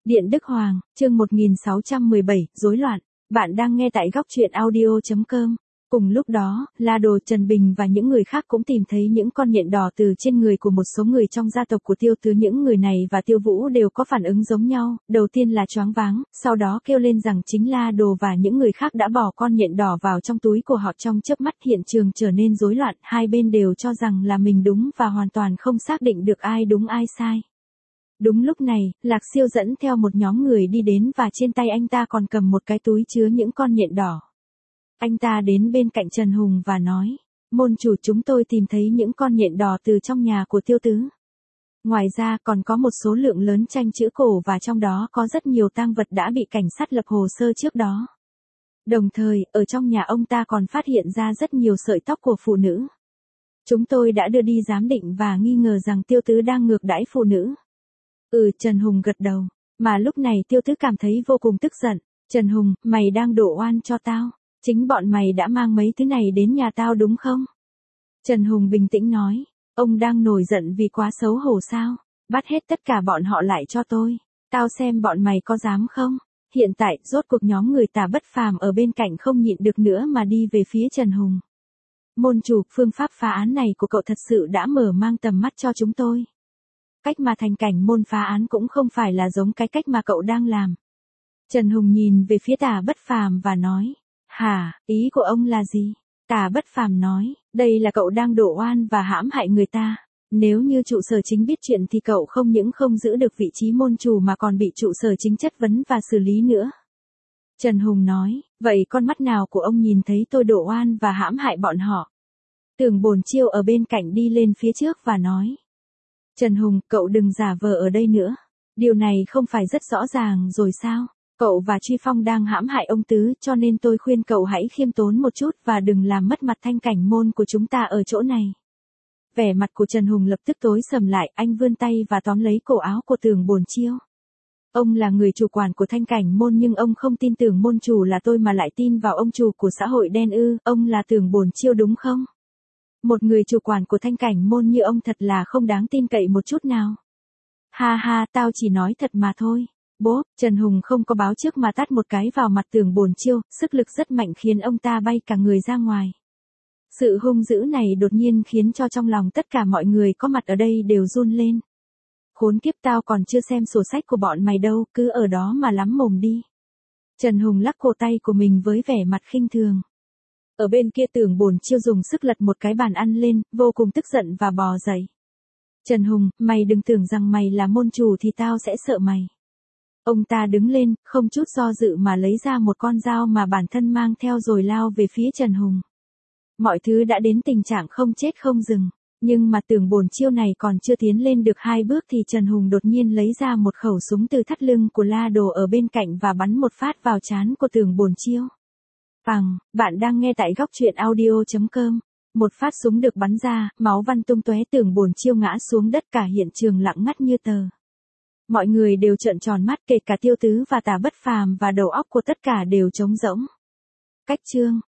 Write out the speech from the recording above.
Điện Đức Hoàng, chương 1617, rối loạn. Bạn đang nghe tại góc truyện audio.com. Cùng lúc đó, La Đồ, Trần Bình và những người khác cũng tìm thấy những con nhện đỏ từ trên người của một số người trong gia tộc của Tiêu Tứ. Những người này và Tiêu Vũ đều có phản ứng giống nhau, đầu tiên là choáng váng, sau đó kêu lên rằng chính La Đồ và những người khác đã bỏ con nhện đỏ vào trong túi của họ. Trong chớp mắt hiện trường trở nên rối loạn, hai bên đều cho rằng là mình đúng và hoàn toàn không xác định được ai đúng ai sai. Đúng lúc này, Lạc Siêu dẫn theo một nhóm người đi đến và trên tay anh ta còn cầm một cái túi chứa những con nhện đỏ. Anh ta đến bên cạnh Trần Hùng và nói, môn chủ, chúng tôi tìm thấy những con nhện đỏ từ trong nhà của Tiêu Tứ. Ngoài ra còn có một số lượng lớn tranh chữ cổ và trong đó có rất nhiều tang vật đã bị cảnh sát lập hồ sơ trước đó. Đồng thời, ở trong nhà ông ta còn phát hiện ra rất nhiều sợi tóc của phụ nữ. Chúng tôi đã đưa đi giám định và nghi ngờ rằng Tiêu Tứ đang ngược đãi phụ nữ. Trần Hùng gật đầu. Mà lúc này Tiêu Tứ cảm thấy vô cùng tức giận. Trần Hùng, mày đang đổ oan cho tao. Chính bọn mày đã mang mấy thứ này đến nhà tao đúng không? Trần Hùng bình tĩnh nói. Ông đang nổi giận vì quá xấu hổ sao? Bắt hết tất cả bọn họ lại cho tôi. Tao xem bọn mày có dám không? Hiện tại, rốt cuộc nhóm người Tà Bất Phàm ở bên cạnh không nhịn được nữa mà đi về phía Trần Hùng. Môn chủ, phương pháp phá án này của cậu thật sự đã mở mang tầm mắt cho chúng tôi. Cách mà Thành Cảnh Môn phá án cũng không phải là giống cái cách mà cậu đang làm. Trần Hùng nhìn về phía Tà Bất Phàm và nói, hả, ý của ông là gì? Tà Bất Phàm nói, đây là cậu đang đổ oan và hãm hại người ta. Nếu như trụ sở chính biết chuyện thì cậu không những không giữ được vị trí môn chủ mà còn bị trụ sở chính chất vấn và xử lý nữa. Trần Hùng nói, vậy con mắt nào của ông nhìn thấy tôi đổ oan và hãm hại bọn họ? Tưởng Bồn Chiêu ở bên cạnh đi lên phía trước và nói, Trần Hùng, cậu đừng giả vờ ở đây nữa. Điều này không phải rất rõ ràng rồi sao? Cậu và Truy Phong đang hãm hại ông Tứ, cho nên tôi khuyên cậu hãy khiêm tốn một chút và đừng làm mất mặt Thanh Cảnh Môn của chúng ta ở chỗ này. Vẻ mặt của Trần Hùng lập tức tối sầm lại, anh vươn tay và tóm lấy cổ áo của Tưởng Bồn Chiêu. Ông là người chủ quản của Thanh Cảnh Môn nhưng ông không tin tưởng môn chủ là tôi mà lại tin vào ông chủ của xã hội đen ư? Ông là Tưởng Bồn Chiêu đúng không? Một người chủ quản của Thanh Cảnh Môn như ông thật là không đáng tin cậy một chút nào. Ha ha, tao chỉ nói thật mà thôi. Bố, Trần Hùng không có báo trước mà tát một cái vào mặt Tưởng Bồn Chiêu, sức lực rất mạnh khiến ông ta bay cả người ra ngoài. Sự hung dữ này đột nhiên khiến cho trong lòng tất cả mọi người có mặt ở đây đều run lên. Khốn kiếp, tao còn chưa xem sổ sách của bọn mày đâu, cứ ở đó mà lắm mồm đi. Trần Hùng lắc cổ tay của mình với vẻ mặt khinh thường. Ở bên kia Tưởng Bồn Chiêu dùng sức lật một cái bàn ăn lên, vô cùng tức giận và bò dậy. Trần Hùng, mày đừng tưởng rằng mày là môn chủ thì tao sẽ sợ mày. Ông ta đứng lên, không chút do dự mà lấy ra một con dao mà bản thân mang theo rồi lao về phía Trần Hùng. Mọi thứ đã đến tình trạng không chết không dừng. Nhưng mà Tưởng Bồn Chiêu này còn chưa tiến lên được 2 bước thì Trần Hùng đột nhiên lấy ra một khẩu súng từ thắt lưng của La Đồ ở bên cạnh và bắn một phát vào trán của Tưởng Bồn Chiêu. Bạn đang nghe tại góc truyện audio.com. Một phát súng được bắn ra, máu văng tung tóe, Tưởng Bồn Chiêu ngã xuống đất, cả hiện trường lặng ngắt như tờ. Mọi người đều trợn tròn mắt, kể cả Tiêu Tứ và Tà Bất Phàm, và đầu óc của tất cả đều trống rỗng. Cách chương